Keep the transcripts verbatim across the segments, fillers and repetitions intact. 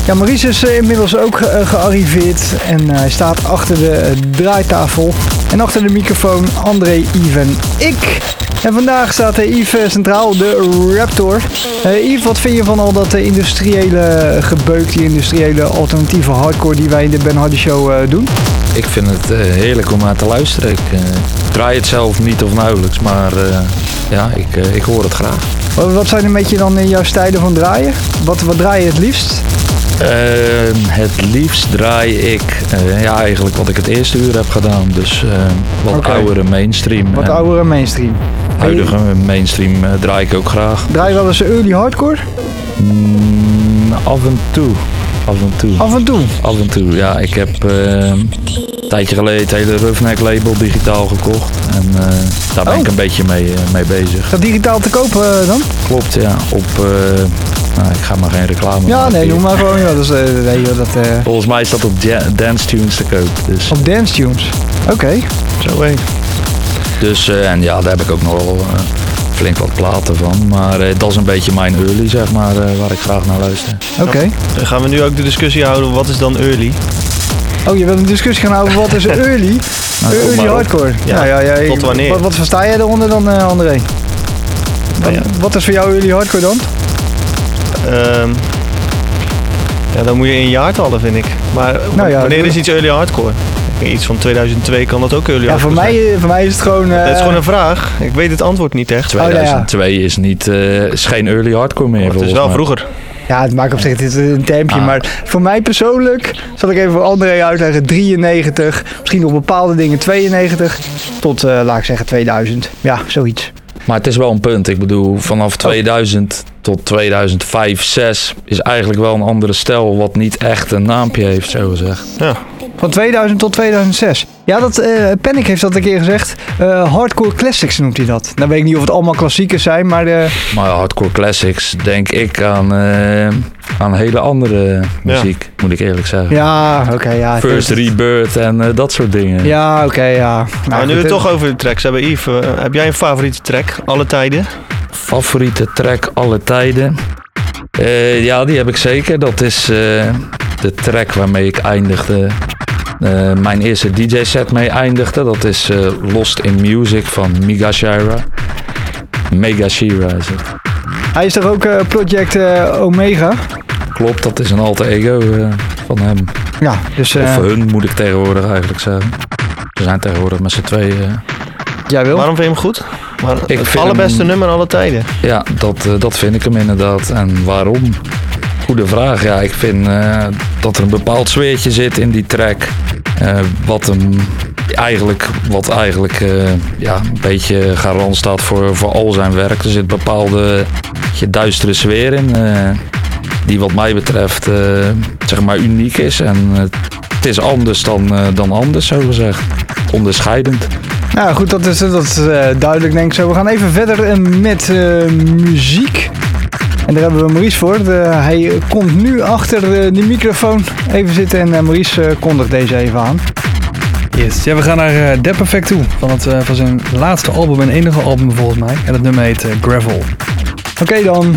Ja, Maurice is uh, inmiddels ook uh, gearriveerd en uh, hij staat achter de uh, draaitafel en achter de microfoon André, Yves en ik. En vandaag staat uh, Yves centraal, de Raptor. Uh, Yves, wat vind je van al dat uh, industriële gebeuk, die industriële alternatieve hardcore die wij in de Ben Hardy Show uh, doen? Ik vind het uh, heerlijk om naar te luisteren. Ik uh, draai het zelf niet of nauwelijks, maar uh, ja, ik, uh, ik hoor het graag. Wat, wat zijn een beetje dan in jouw stijlen van draaien? Wat, wat draai je het liefst? Uh, het liefst draai ik uh, ja, eigenlijk wat ik het eerste uur heb gedaan. Dus uh, wat okay. oudere mainstream. Wat oudere mainstream. Huidige hey. mainstream uh, draai ik ook graag. Draai je wel eens early hardcore? Mm, af en toe. Af en toe. Af en toe? Af en toe, ja. Ik heb uh, een tijdje geleden het hele Roughneck label digitaal gekocht. En uh, daar ben oh. ik een beetje mee, uh, mee bezig. Is dat digitaal te kopen uh, dan? Klopt, ja. Op... Uh, Nou, ik ga maar geen reclame Ja, maken. nee, noem maar gewoon. Ja, dat is, uh, nee, dat, uh... Volgens mij is dat op ja- Dance Tunes te koop. Dus. Op Dance Tunes? Oké. Okay. Zo hé. Dus, uh, en ja, daar heb ik ook nog wel uh, flink wat platen van. Maar uh, dat is een beetje mijn early, zeg maar, uh, waar ik graag naar luister. Oké. Okay. Dan gaan we nu ook de discussie houden, wat is dan early? Oh, je wilt een discussie gaan houden, wat is early? Nou, early hardcore. Ja, ja, ja, ja, tot wanneer? Wat, wat versta jij eronder dan, uh, André? Wat, ja. wat is voor jou early hardcore dan? Um, ja, dan moet je in jaartallen, vind ik. Maar nou ja, wanneer is iets early hardcore? Iets van tweeduizend twee kan dat ook early ja, hardcore voor mij, zijn. voor mij is het gewoon... Uh... Het is gewoon een vraag. Ik weet het antwoord niet echt. tweeduizend twee oh, ja, ja. is, niet, uh, is geen early hardcore meer. Oh, het is wel mij. Vroeger. Ja, het maakt op zich dit is een termpje. Ah. Maar voor mij persoonlijk, zal ik even voor André uitleggen, drieënnegentig. Misschien op bepaalde dingen tweeënnegentig. Tot, uh, laat ik zeggen, tweeduizend. Ja, zoiets. Maar het is wel een punt. Ik bedoel, vanaf tweeduizend tot tweeduizend vijf, zes is eigenlijk wel een andere stijl wat niet echt een naampje heeft, zo gezegd. Ja. Van tweeduizend tot tweeduizend zes. Ja, dat, uh, Panic heeft dat een keer gezegd. Uh, hardcore classics noemt hij dat. Nou weet ik niet of het allemaal klassiekers zijn, maar... Uh... Maar hardcore classics denk ik aan, uh, aan hele andere muziek, ja. moet ik eerlijk zeggen. Ja, oké, okay, ja. First Rebirth en uh, dat soort dingen. Ja, oké, okay, ja. Nou, maar nu we het toch over de tracks hebben, Yves, uh, heb jij een favoriete track, alle tijden? Favoriete track, alle tijden? Uh, ja, die heb ik zeker. Dat is uh, de track waarmee ik eindigde... Uh, mijn eerste D J-set mee eindigde. Dat is uh, Lost in Music van Megashira. Megashira is het. Hij is toch ook uh, Project uh, Omega? Klopt, dat is een alter ego uh, van hem. Ja, dus... Uh... Of hun moet ik tegenwoordig eigenlijk zeggen. We zijn tegenwoordig met z'n tweeën. Uh... Jij wil? Waarom vind je hem goed? Maar ik het vind allerbeste hem... nummer alle tijden. Ja, dat, uh, dat vind ik hem inderdaad. En waarom? Goede vraag. Ja, ik vind uh, dat er een bepaald sfeertje zit in die track. Uh, wat hem eigenlijk, wat eigenlijk uh, ja, een beetje garant staat voor, voor al zijn werk. Er zit een bepaalde je, duistere sfeer in. Uh, die wat mij betreft uh, zeg maar uniek is. En uh, het is anders dan, uh, dan anders, zo gezegd. Onderscheidend. Nou goed, dat is, dat is uh, duidelijk denk ik zo. We gaan even verder met uh, muziek. En daar hebben we Maurice voor. De, hij komt nu achter de, de microfoon even zitten en uh, Maurice uh, kondigt deze even aan. Yes, ja, we gaan naar uh, De Perfect toe. Van, het, uh, van zijn laatste album en enige album volgens mij. En het nummer heet uh, Gravel. Oké okay, dan.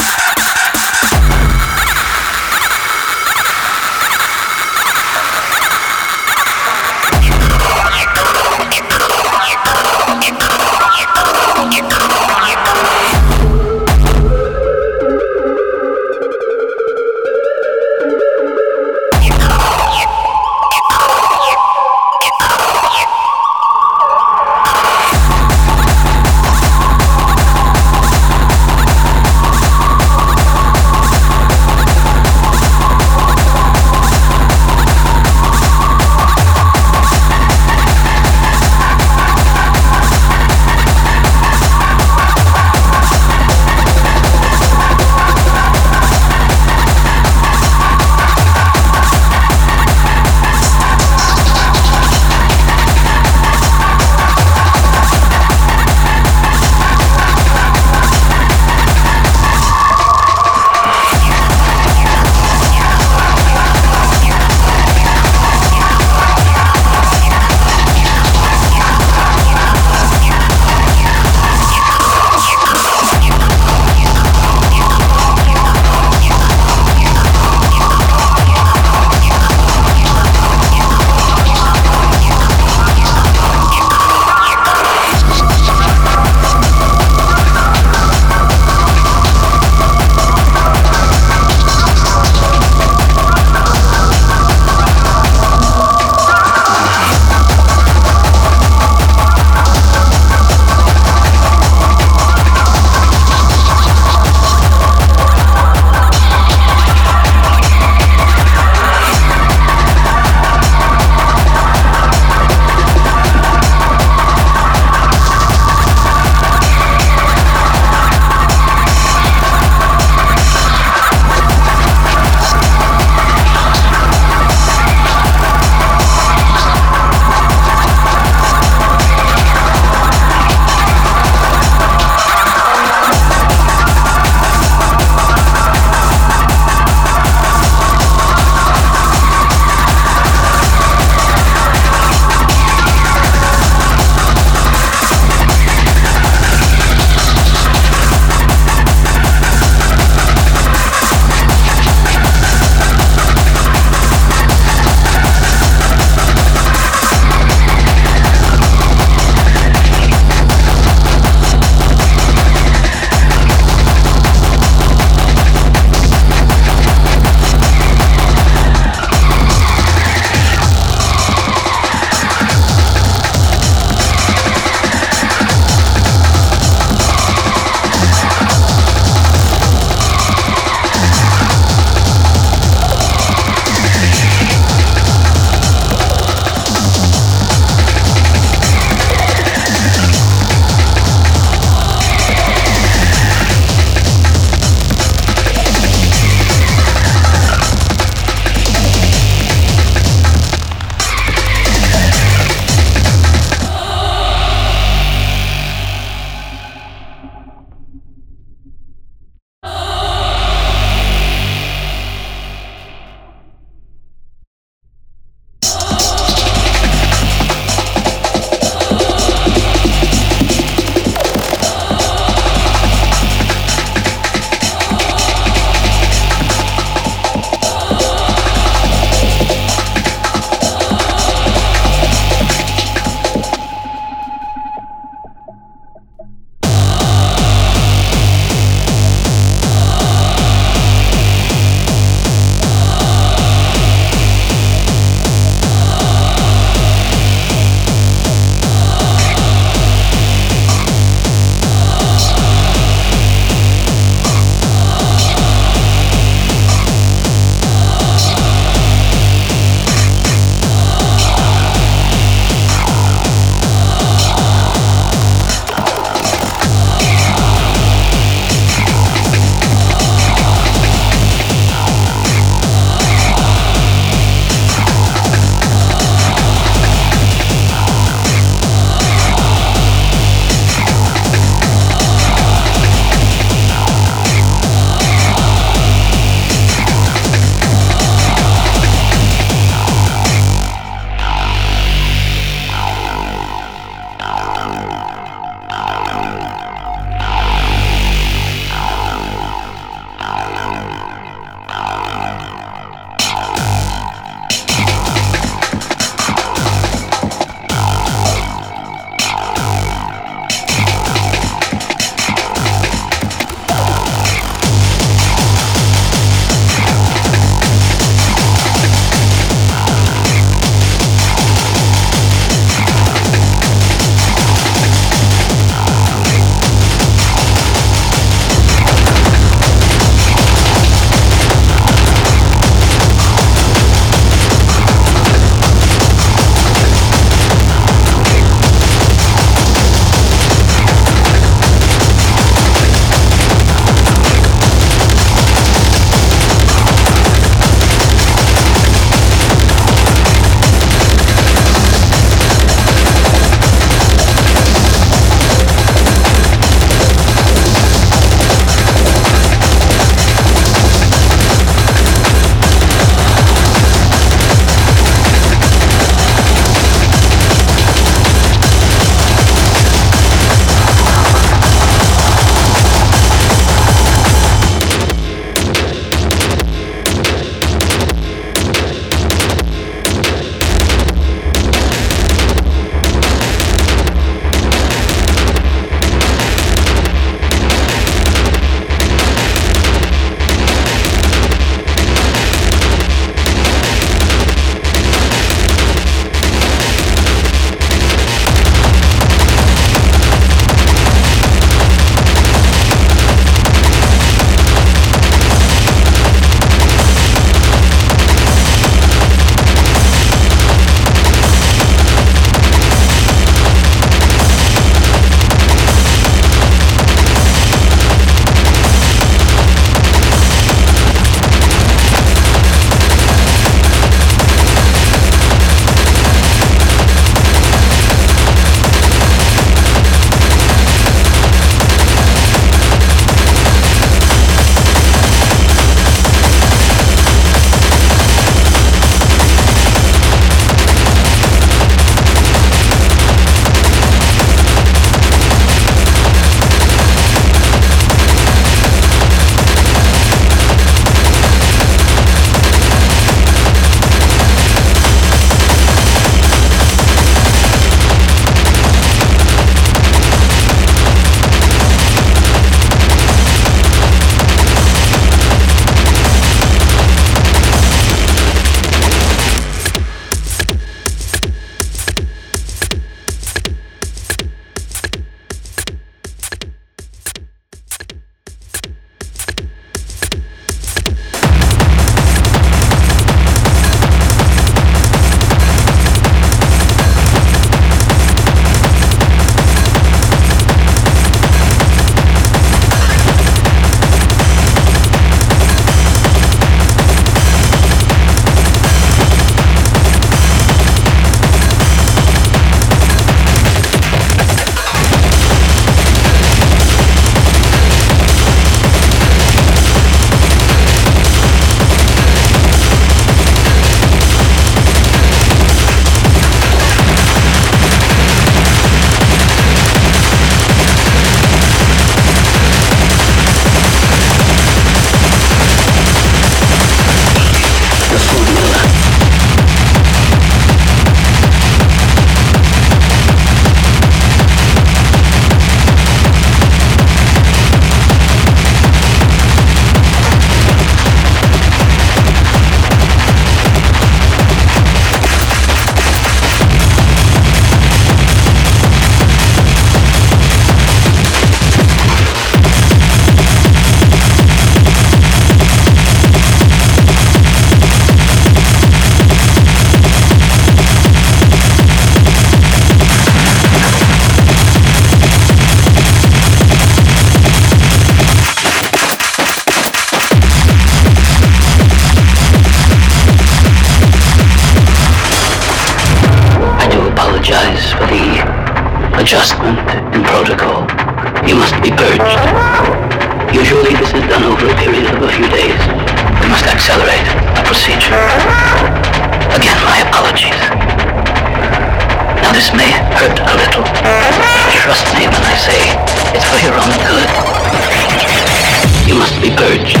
adjustment in protocol. You must be purged. Usually this is done over a period of a few days. We must accelerate the procedure. Again, my apologies. Now this may hurt a little. Trust me when I say it's for your own good. You must be purged.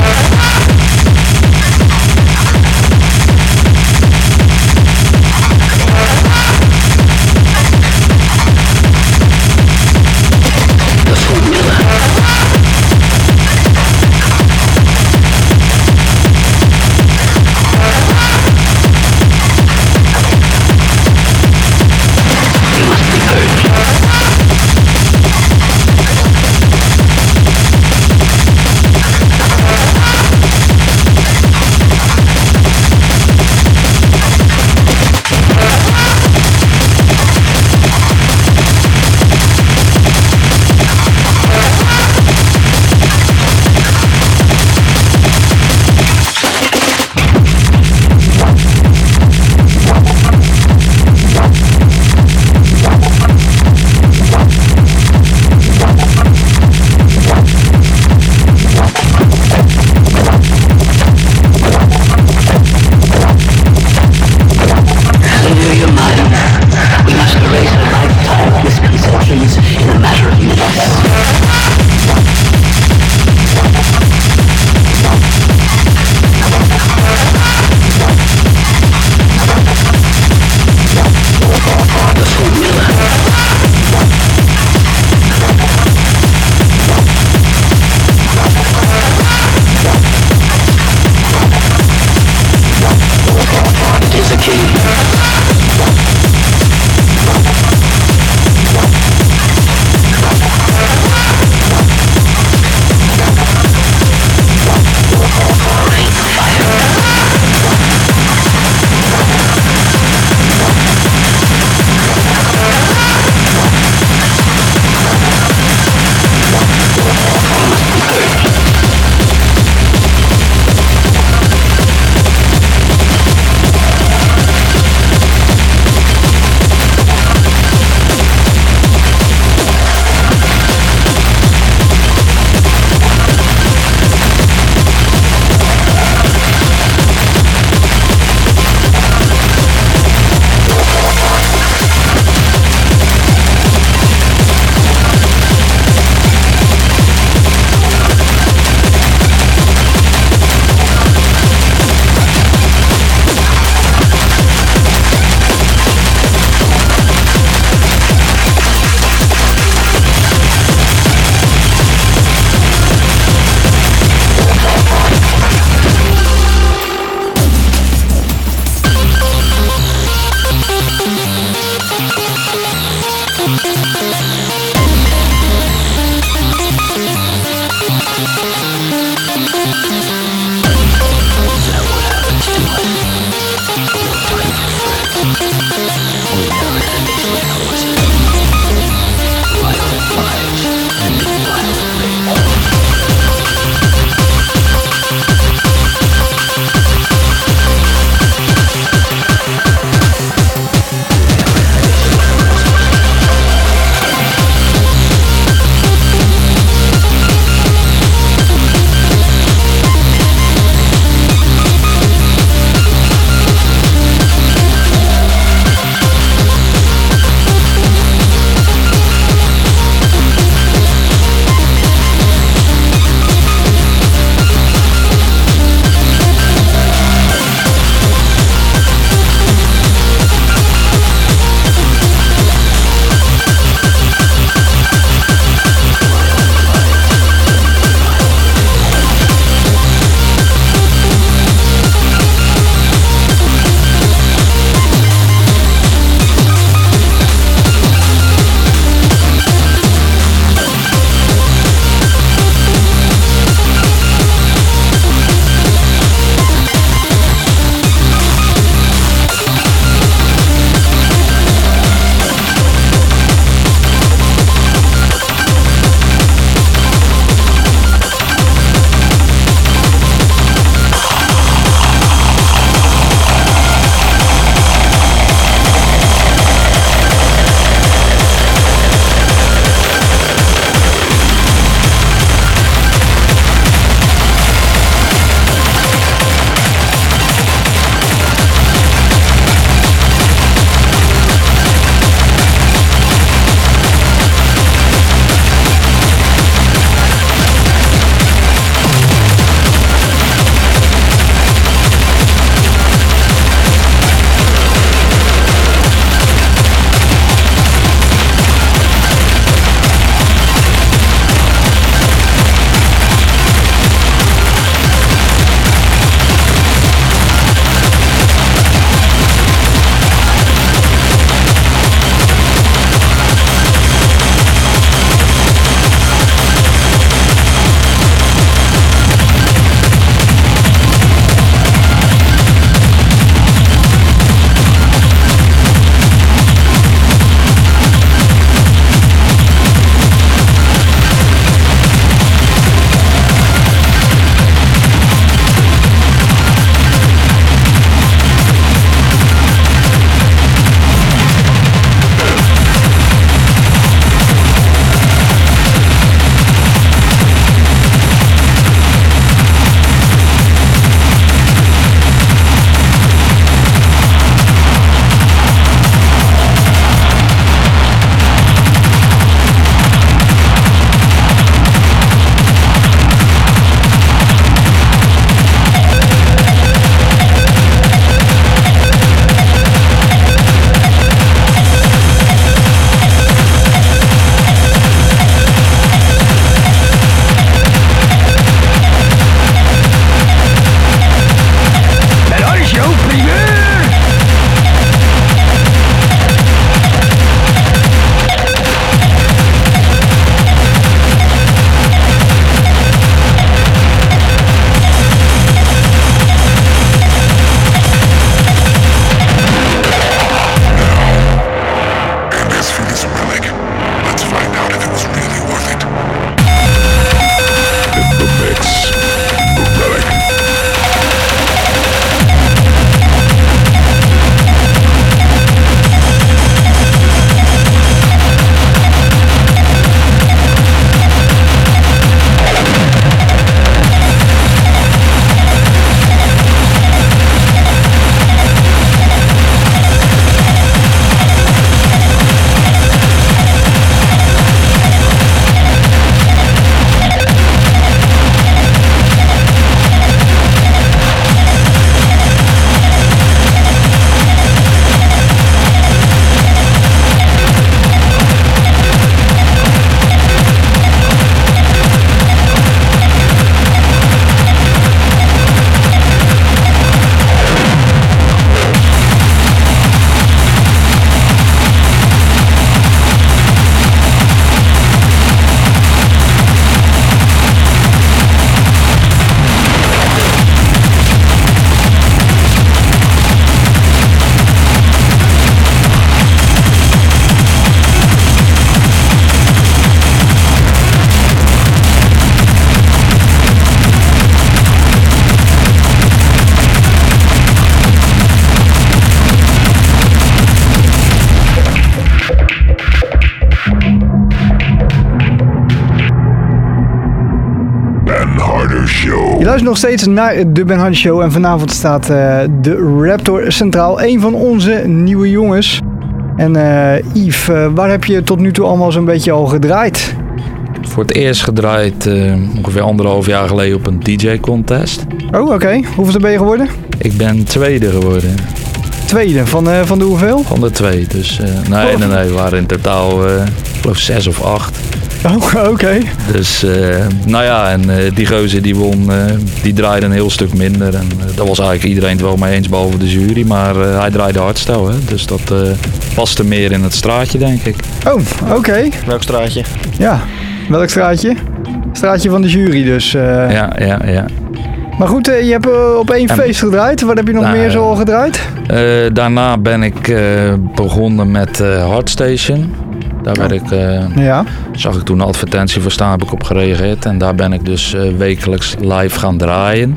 Je luistert nog steeds naar de Ben Hans Show en vanavond staat uh, de Raptor centraal. Een van onze nieuwe jongens. En uh, Yves, uh, waar heb je tot nu toe allemaal zo'n beetje al gedraaid? Voor het eerst gedraaid uh, ongeveer anderhalf jaar geleden op een D J-contest. Oh, oké. Okay. Hoeveel ben je geworden? Ik ben tweede geworden. Tweede? Van, uh, van de hoeveel? Van de twee. Dus uh, nee, oh. nee, nee, we waren in totaal, uh, ik geloof zes of acht. Oh, oké. Okay. Dus, uh, nou ja, en uh, die gozer die won, uh, die draaide een heel stuk minder. En uh, daar was eigenlijk iedereen het wel mee eens, behalve de jury. Maar uh, hij draaide hardstyle, hè. Dus dat uh, paste meer in het straatje, denk ik. Oh, oké. Okay. Welk straatje? Ja, welk straatje? Straatje van de jury dus. Uh... Ja, ja, ja. Maar goed, uh, je hebt uh, op één en, feest gedraaid. Wat heb je nog nou, meer zo al gedraaid? Uh, daarna ben ik uh, begonnen met uh, Hardstation. Daar werd ik, uh, ja. zag ik toen een advertentie voor staan, heb ik op gereageerd. En daar ben ik dus uh, wekelijks live gaan draaien.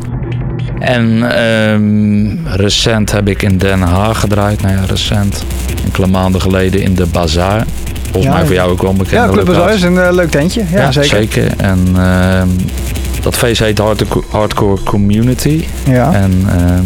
En um, recent heb ik in Den Haag gedraaid. Nou ja, recent. Enkele maanden geleden in de Bazaar. Volgens ja, mij voor jou ook wel bekend. Ja, Club Bazaar is een uh, leuk tentje. Ja, ja zeker. zeker. En uh, dat feest heet Hardcore, Hardcore Community. Ja. En um,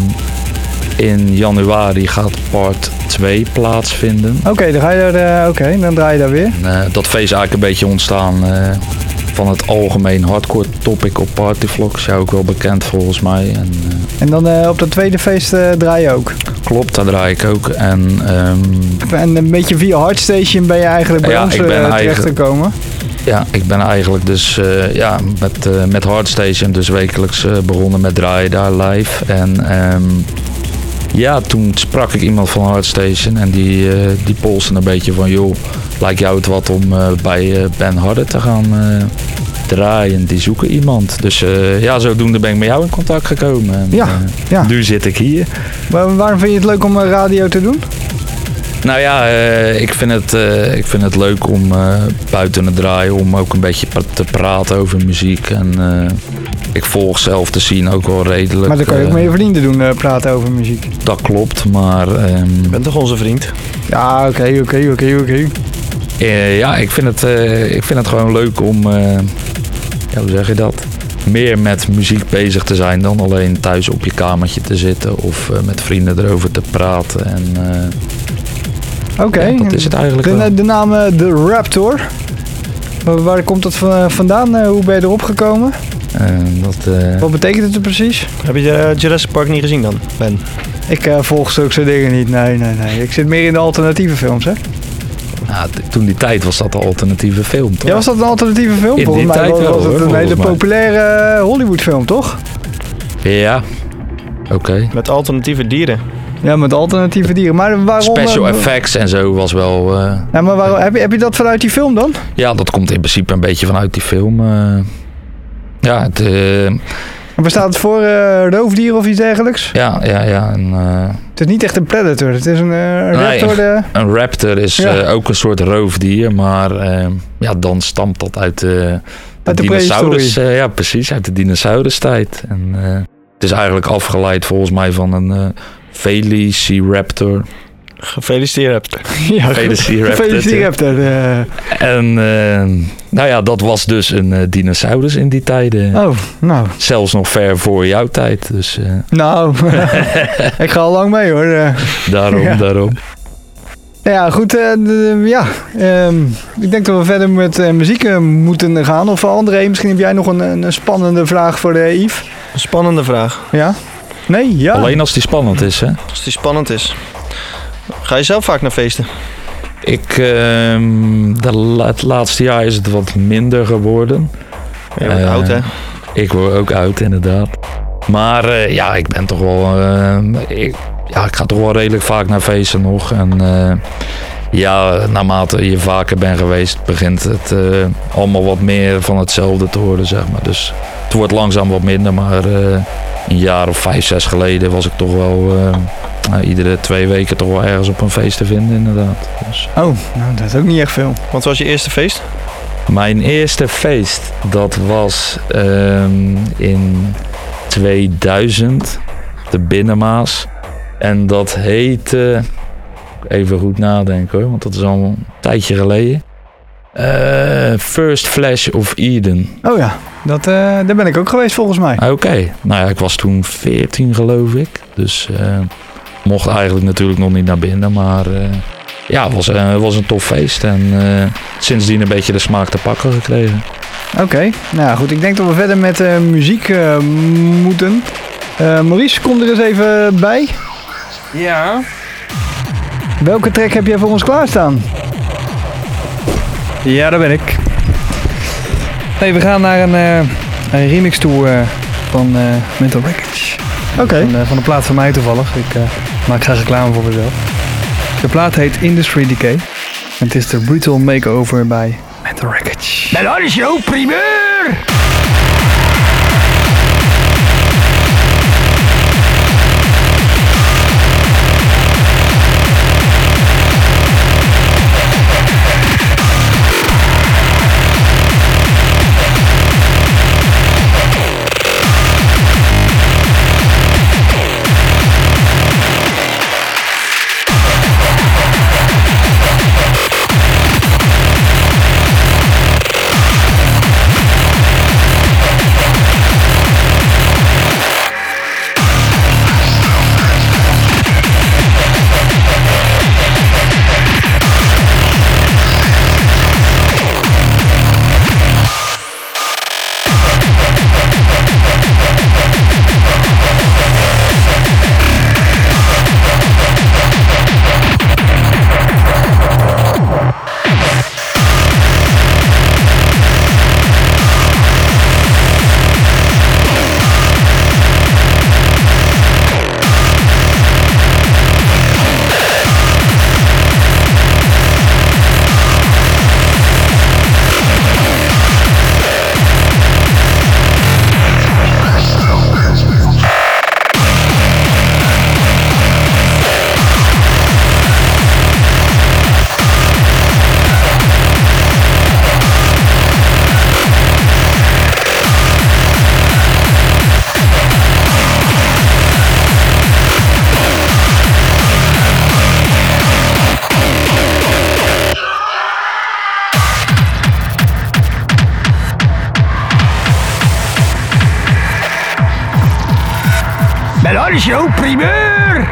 in januari gaat part twee plaatsvinden. Oké, okay, dan ga je er, uh, okay, dan draai je daar weer. En, uh, dat feest is eigenlijk een beetje ontstaan uh, van het algemeen hardcore topic op Partyvlogs. Jou ook wel bekend volgens mij. En, uh, en dan uh, op dat tweede feest uh, draai je ook? Klopt, daar draai ik ook. En, um, en een beetje via Hardstation ben je eigenlijk bij ja, ons uh, terechtgekomen? Ja, ik ben eigenlijk dus uh, ja, met, uh, met Hardstation dus wekelijks uh, begonnen met draaien daar live. En um, ja, toen sprak ik iemand van Hardstation en die, uh, die polste een beetje van joh, lijkt jou het wat om uh, bij uh, Ben Harder te gaan uh, draaien. Die zoeken iemand. Dus uh, ja, zodoende ben ik met jou in contact gekomen. En, ja, uh, ja. Nu zit ik hier. Maar waarom vind je het leuk om uh, radio te doen? Nou ja, uh, ik, vind het, uh, ik vind het leuk om uh, buiten het draaien, om ook een beetje te praten over muziek. En uh, ik volg zelf te zien ook wel redelijk. Maar dan kan je ook met je vrienden doen, uh, praten over muziek. Dat klopt, maar... Um, je bent toch onze vriend? Ja, oké, oké, oké, oké. Ja, ik vind, het, uh, ik vind het gewoon leuk om, uh, ja, hoe zeg je dat? Meer met muziek bezig te zijn dan alleen thuis op je kamertje te zitten of uh, met vrienden erover te praten. En, uh, Oké, okay. Ja, dat is het eigenlijk de, wel. De naam uh, The Raptor. Waar komt dat vandaan? Uh, hoe ben je erop gekomen? Uh, dat, uh... Wat betekent het er precies? Heb je uh, Jurassic Park niet gezien dan, Ben? Ik uh, volg zulke dingen niet, nee, nee, nee. Ik zit meer in de alternatieve films, hè? Nou, t- toen die tijd was dat een alternatieve film, toch? Ja, was dat een alternatieve film? In volgens die mij tijd was, wel, was het hoor, een hele populaire Hollywood film, toch? Ja, oké. Okay. Met alternatieve dieren. Ja, met alternatieve dieren. Maar waarom... Special effects en zo was wel... Uh... Ja, maar waarom, heb, je, heb je dat vanuit die film dan? Ja, dat komt in principe een beetje vanuit die film. Uh... Ja, het... Uh... Waar staat het voor? Uh, roofdier of iets dergelijks? Ja, ja, ja. En, uh... Het is niet echt een predator, het is een uh, raptor. Nee, de... een raptor is ja. uh, ook een soort roofdier, maar uh, ja, dan stamt dat uit de, de, de dinosaurus. Uh, ja, precies, uit de dinosaurus-tijd. En uh, het is eigenlijk afgeleid volgens mij van een uh, Velociraptor. Gefeliciteerd. Ja, Gefeliciteerd. Gefeliciteerd. Uh. En uh, nou ja, dat was dus een uh, dinosaurus in die tijden. Oh, nou. Zelfs nog ver voor jouw tijd. Dus, uh. Nou, ik ga al lang mee hoor. Uh. Daarom, ja. daarom. Ja, goed. Uh, de, ja, um, ik denk dat we verder met uh, muziek uh, moeten gaan. Of André, misschien heb jij nog een, een spannende vraag voor de Yves? Een spannende vraag? Ja. Nee, ja. Alleen als die spannend is, hè? Als die spannend is. Ga je zelf vaak naar feesten? Ik, uh, de, het laatste jaar is het wat minder geworden. Je wordt uh, oud, hè? Ik word ook oud, inderdaad. Maar uh, ja, ik ben toch wel... Uh, ik, ja, ik ga toch wel redelijk vaak naar feesten nog. En uh, ja, naarmate je vaker bent geweest, begint het uh, allemaal wat meer van hetzelfde te worden, zeg maar. Dus het wordt langzaam wat minder, maar uh, een jaar of vijf, zes geleden was ik toch wel... Uh, Nou, iedere twee weken toch wel ergens op een feest te vinden, inderdaad. Dus. Oh, nou, dat is ook niet echt veel. Wat was je eerste feest? Mijn eerste feest, dat was um, in tweeduizend, de Binnenmaas. En dat heette, even goed nadenken hoor, want dat is al een tijdje geleden. Uh, First Flash of Eden. Oh ja. Dat, uh, daar ben ik ook geweest volgens mij. Oké. Okay. Nou ja, ik was toen veertien geloof ik. Dus uh, mocht eigenlijk natuurlijk nog niet naar binnen. Maar uh, ja, het was, uh, was een tof feest. En uh, sindsdien een beetje de smaak te pakken gekregen. Oké. Okay. Nou goed, ik denk dat we verder met uh, muziek uh, moeten. Uh, Maurice, kom er eens even bij. Ja. Welke track heb jij voor ons klaarstaan? Ja, daar ben ik. Nee, we gaan naar een, uh, een remix toe uh, van uh, Mental Wreckage. Oké. Okay. Van, uh, van de plaat van mij toevallig. Ik uh, maak graag reclame voor mezelf. De plaat heet Industry Decay. En het is de Brutal Makeover bij Mental Wreckage. Melodic Show primeur! Melodic Show primeur!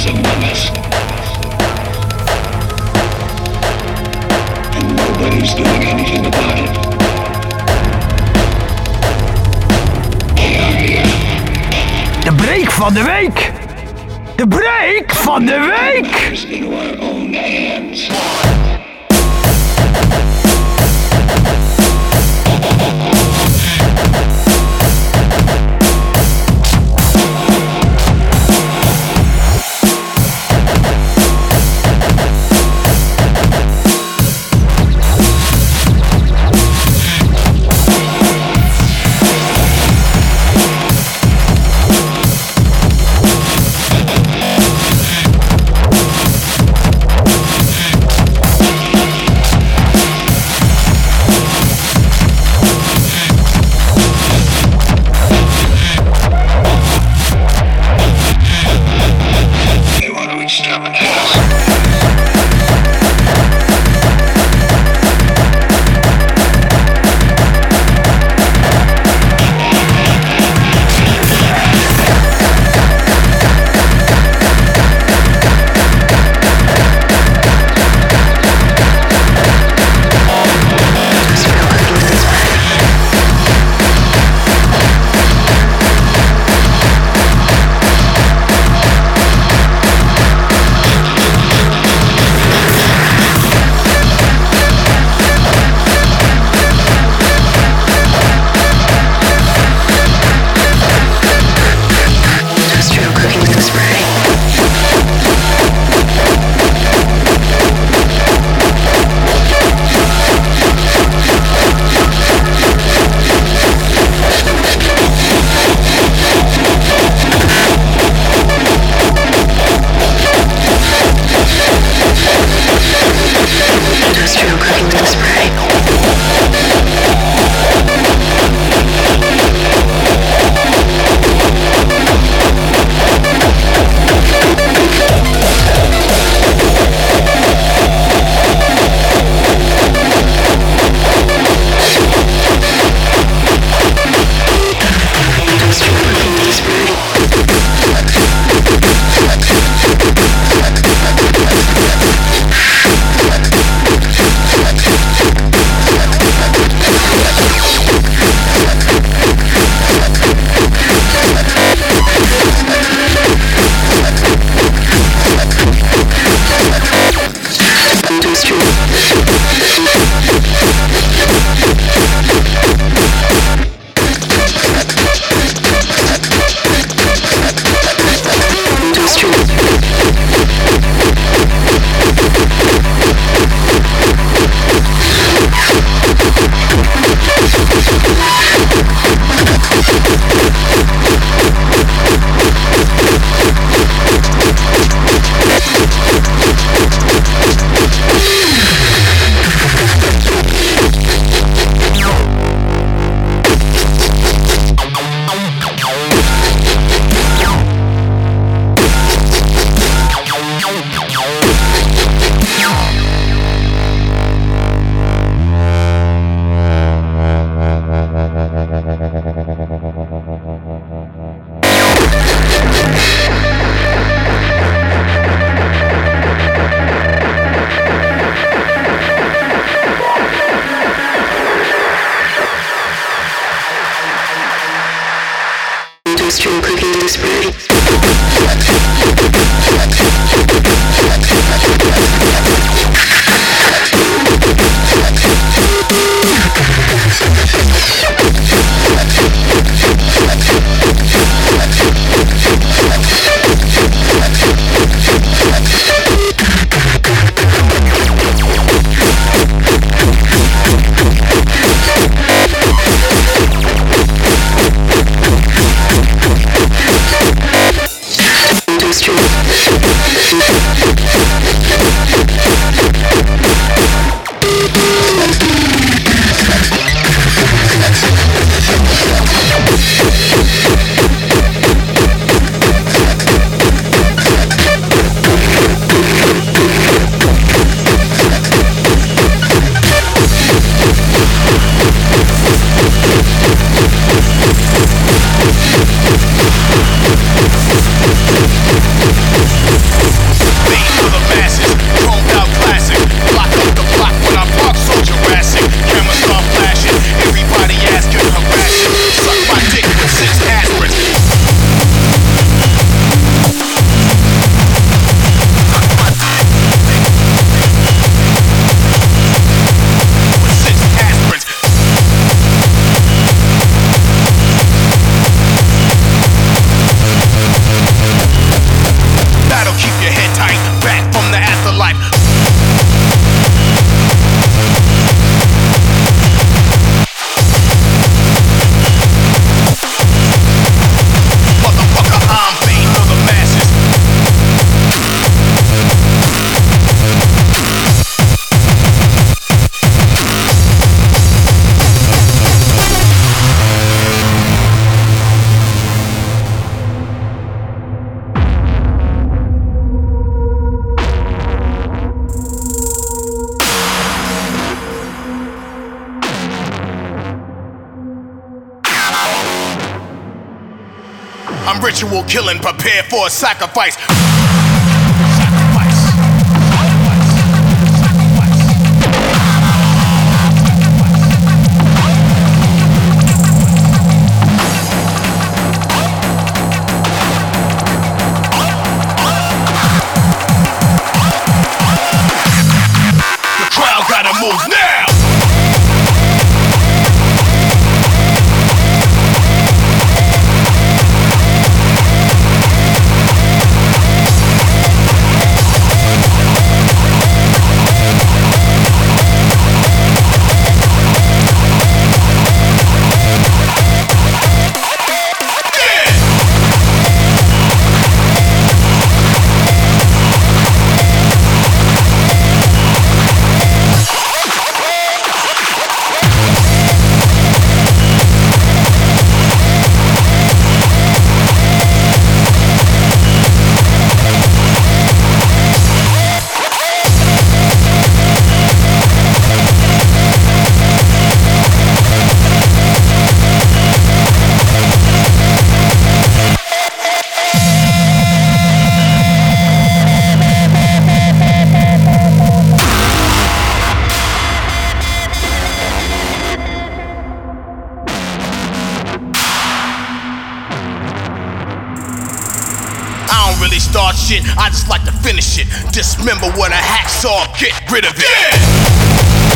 among us. And nobody's doing anything about it. They are here. De break van de week! De break van de week! Into our own hands. industrial cooking disparity. I'm ritual killing, prepare for a sacrifice. Start shit, I just like to finish it. Dismember what a hacksaw, get rid of it. Yeah!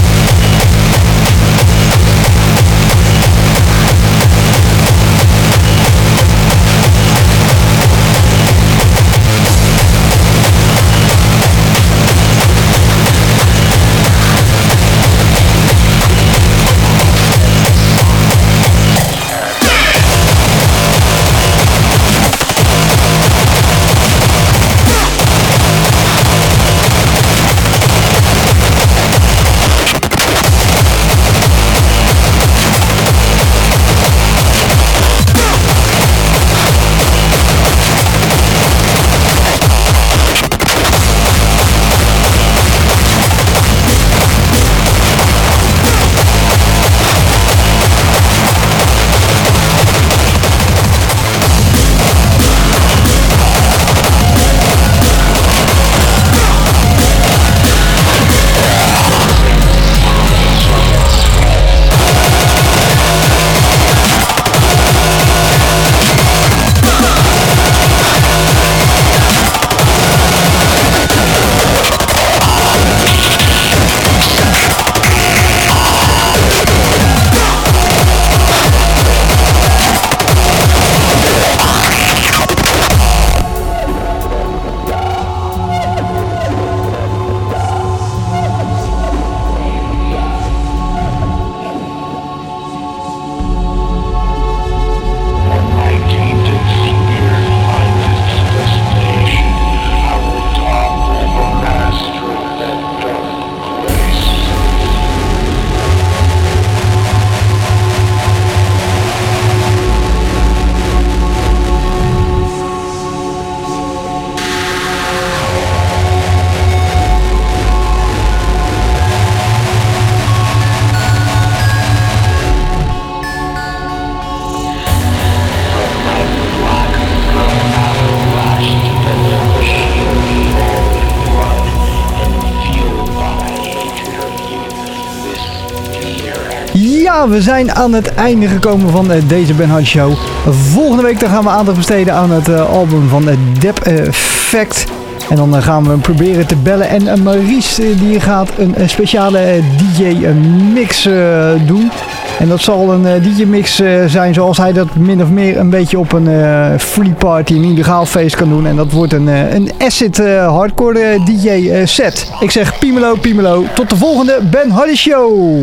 Ja, we zijn aan het einde gekomen van uh, deze Ben Hardy Show. Volgende week dan gaan we aandacht besteden aan het uh, album van uh, Dep Effect. En dan uh, gaan we hem proberen te bellen. En uh, Maries uh, die gaat een uh, speciale uh, D J-mix uh, doen. En dat zal een uh, D J-mix uh, zijn zoals hij dat min of meer een beetje op een uh, free party, een illegaal feest kan doen. En dat wordt een, uh, een acid uh, hardcore uh, D J uh, set. Ik zeg Piemelo, Piemelo. Tot de volgende Ben Hardy Show.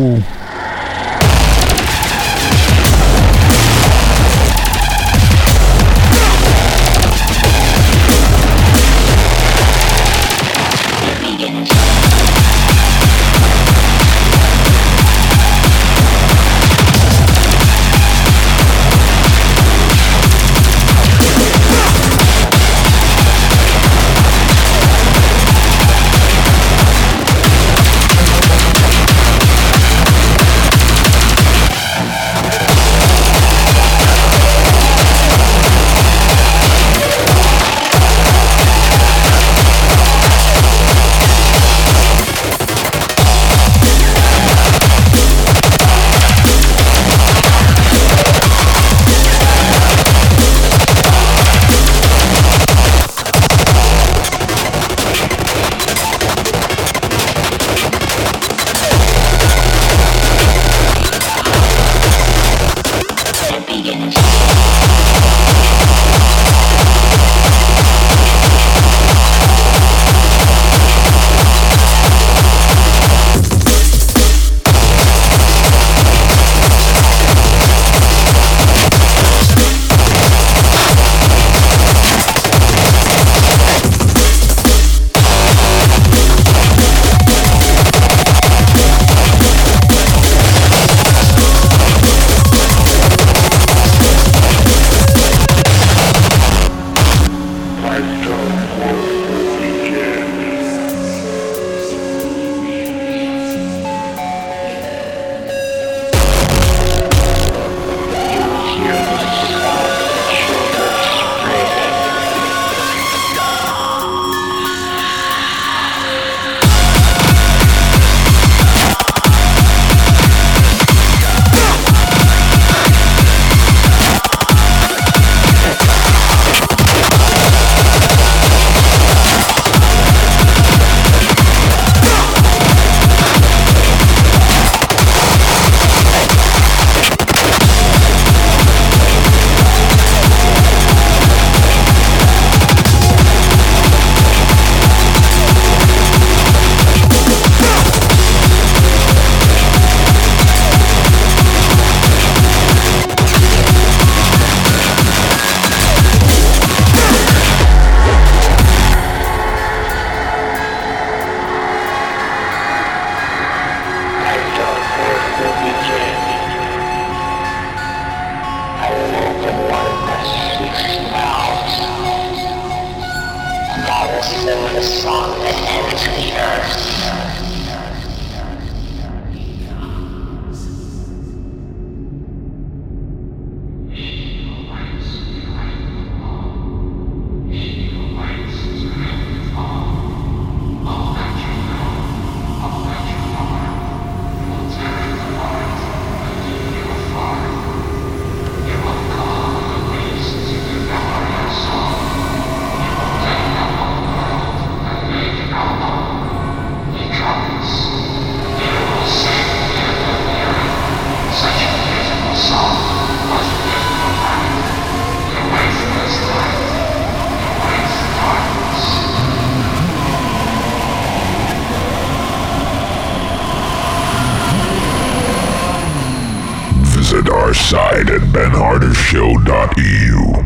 website at ben harder show dot e u.